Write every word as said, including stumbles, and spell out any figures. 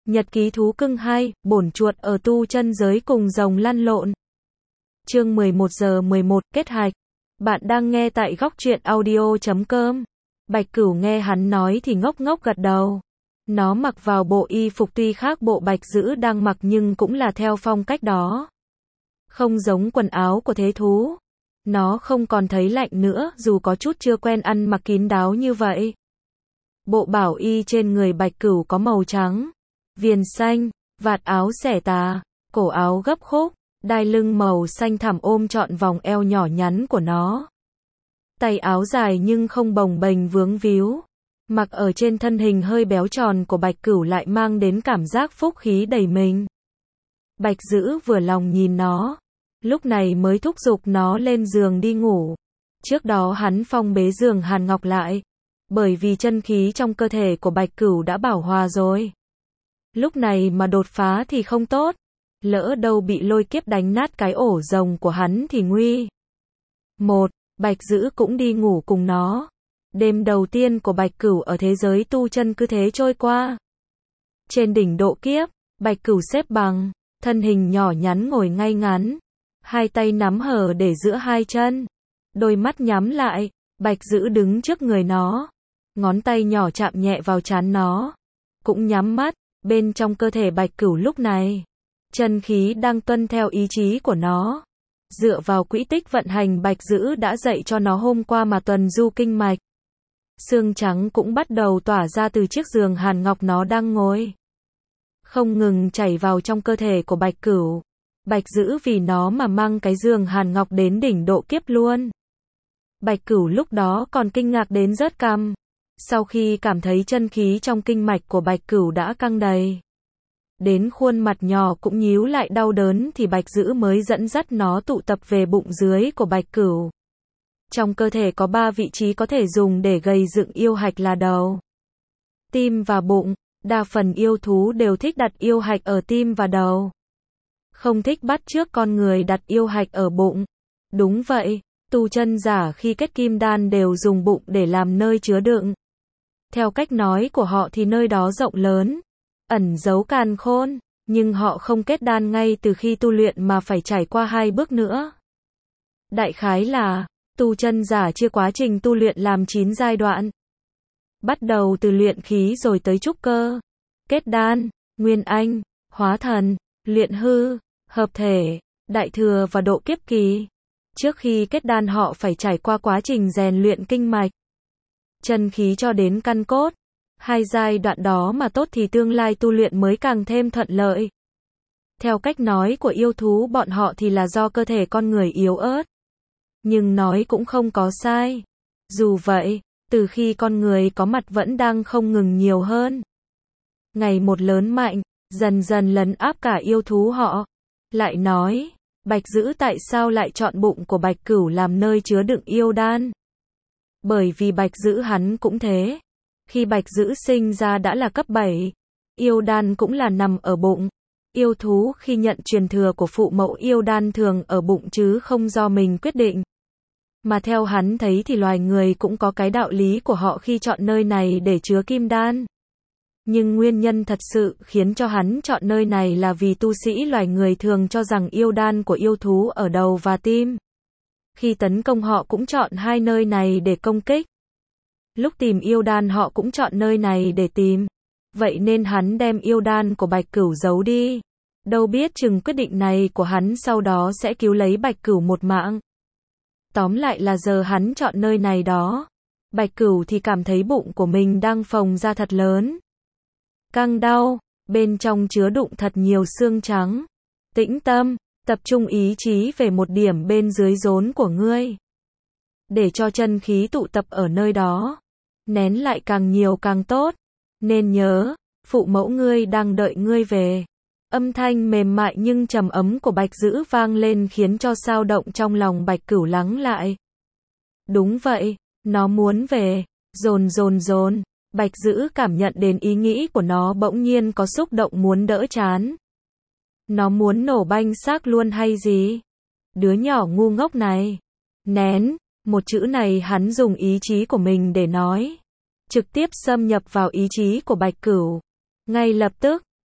Nhật ký thú cưng hai, bổn chuột ở tu chân giới cùng rồng lăn lộn. Chương mười một giờ mười một, kết hạch. Bạn đang nghe tại góc truyện audio chấm com. Bạch Cửu nghe hắn nói thì ngốc ngốc gật đầu. Nó mặc vào bộ y phục tuy khác bộ Bạch Dữ đang mặc nhưng cũng là theo phong cách đó. Không giống quần áo của thế thú. Nó không còn thấy lạnh nữa, dù có chút chưa quen ăn mặc kín đáo như vậy. Bộ bảo y trên người Bạch Cửu có màu trắng, viền xanh, vạt áo xẻ tà, cổ áo gấp khúc, đai lưng màu xanh thẳm ôm trọn vòng eo nhỏ nhắn của nó. Tay áo dài nhưng không bồng bềnh vướng víu, mặc ở trên thân hình hơi béo tròn của Bạch Cửu lại mang đến cảm giác phúc khí đầy mình. Bạch Dữ vừa lòng nhìn nó, lúc này mới thúc giục nó lên giường đi ngủ. Trước đó hắn phong bế giường Hàn Ngọc lại, bởi vì chân khí trong cơ thể của Bạch Cửu đã bảo hòa rồi. Lúc này mà đột phá thì không tốt, lỡ đâu bị lôi kiếp đánh nát cái ổ rồng của hắn thì nguy. Một, Bạch Dữ cũng đi ngủ cùng nó. Đêm đầu tiên của Bạch Cửu ở thế giới tu chân cứ thế trôi qua. Trên đỉnh độ kiếp, Bạch Cửu xếp bằng, thân hình nhỏ nhắn ngồi ngay ngắn, hai tay nắm hở để giữa hai chân, đôi mắt nhắm lại. Bạch Dữ đứng trước người nó, ngón tay nhỏ chạm nhẹ vào trán nó, cũng nhắm mắt. Bên trong cơ thể Bạch Cửu lúc này, chân khí đang tuân theo ý chí của nó. Dựa vào quỹ tích vận hành Bạch Dữ đã dạy cho nó hôm qua mà tuần du kinh mạch. Xương trắng cũng bắt đầu tỏa ra từ chiếc giường Hàn Ngọc nó đang ngồi, không ngừng chảy vào trong cơ thể của Bạch Cửu. Bạch Dữ vì nó mà mang cái giường Hàn Ngọc đến đỉnh độ kiếp luôn. Bạch Cửu lúc đó còn kinh ngạc đến rớt cằm. Sau khi cảm thấy chân khí trong kinh mạch của Bạch Cửu đã căng đầy, đến khuôn mặt nhỏ cũng nhíu lại đau đớn thì Bạch Dữ mới dẫn dắt nó tụ tập về bụng dưới của Bạch Cửu. Trong cơ thể có ba vị trí có thể dùng để gây dựng yêu hạch là đầu, tim và bụng. Đa phần yêu thú đều thích đặt yêu hạch ở tim và đầu, không thích bắt chước con người đặt yêu hạch ở bụng. Đúng vậy, tu chân giả khi kết kim đan đều dùng bụng để làm nơi chứa đựng. Theo cách nói của họ thì nơi đó rộng lớn, ẩn giấu càn khôn, nhưng họ không kết đan ngay từ khi tu luyện mà phải trải qua hai bước nữa. Đại khái là, tu chân giả chia quá trình tu luyện làm chín giai đoạn. Bắt đầu từ luyện khí rồi tới trúc cơ, kết đan, nguyên anh, hóa thần, luyện hư, hợp thể, đại thừa và độ kiếp kỳ. Trước khi kết đan họ phải trải qua quá trình rèn luyện kinh mạch, chân khí cho đến căn cốt. Hai giai đoạn đó mà tốt thì tương lai tu luyện mới càng thêm thuận lợi. Theo cách nói của yêu thú bọn họ thì là do cơ thể con người yếu ớt. Nhưng nói cũng không có sai. Dù vậy, từ khi con người có mặt vẫn đang không ngừng nhiều hơn. Ngày một lớn mạnh, dần dần lấn áp cả yêu thú họ. Lại nói, Bạch Dữ tại sao lại chọn bụng của Bạch Cửu làm nơi chứa đựng yêu đan? Bởi vì Bạch Dữ hắn cũng thế. Khi Bạch Dữ sinh ra đã là cấp bảy, yêu đan cũng là nằm ở bụng. Yêu thú khi nhận truyền thừa của phụ mẫu yêu đan thường ở bụng chứ không do mình quyết định. Mà theo hắn thấy thì loài người cũng có cái đạo lý của họ khi chọn nơi này để chứa kim đan. Nhưng nguyên nhân thật sự khiến cho hắn chọn nơi này là vì tu sĩ loài người thường cho rằng yêu đan của yêu thú ở đầu và tim. Khi tấn công họ cũng chọn hai nơi này để công kích. Lúc tìm yêu đan họ cũng chọn nơi này để tìm. Vậy nên hắn đem yêu đan của Bạch Cửu giấu đi. Đâu biết chừng quyết định này của hắn sau đó sẽ cứu lấy Bạch Cửu một mạng. Tóm lại là giờ hắn chọn nơi này đó. Bạch Cửu thì cảm thấy bụng của mình đang phồng ra thật lớn, căng đau, bên trong chứa đựng thật nhiều xương trắng. Tĩnh tâm, tập trung ý chí về một điểm bên dưới rốn của ngươi. Để cho chân khí tụ tập ở nơi đó. Nén lại càng nhiều càng tốt. Nên nhớ, phụ mẫu ngươi đang đợi ngươi về. Âm thanh mềm mại nhưng trầm ấm của Bạch Dữ vang lên khiến cho dao động trong lòng Bạch Cửu lắng lại. Đúng vậy, nó muốn về. Dồn dồn dồn. Bạch Dữ cảm nhận đến ý nghĩ của nó bỗng nhiên có xúc động muốn đỡ chán. Nó muốn nổ banh xác luôn hay gì? Đứa nhỏ ngu ngốc này. Nén, một chữ này hắn dùng ý chí của mình để nói. Trực tiếp xâm nhập vào ý chí của Bạch Cửu. Ngay lập tức,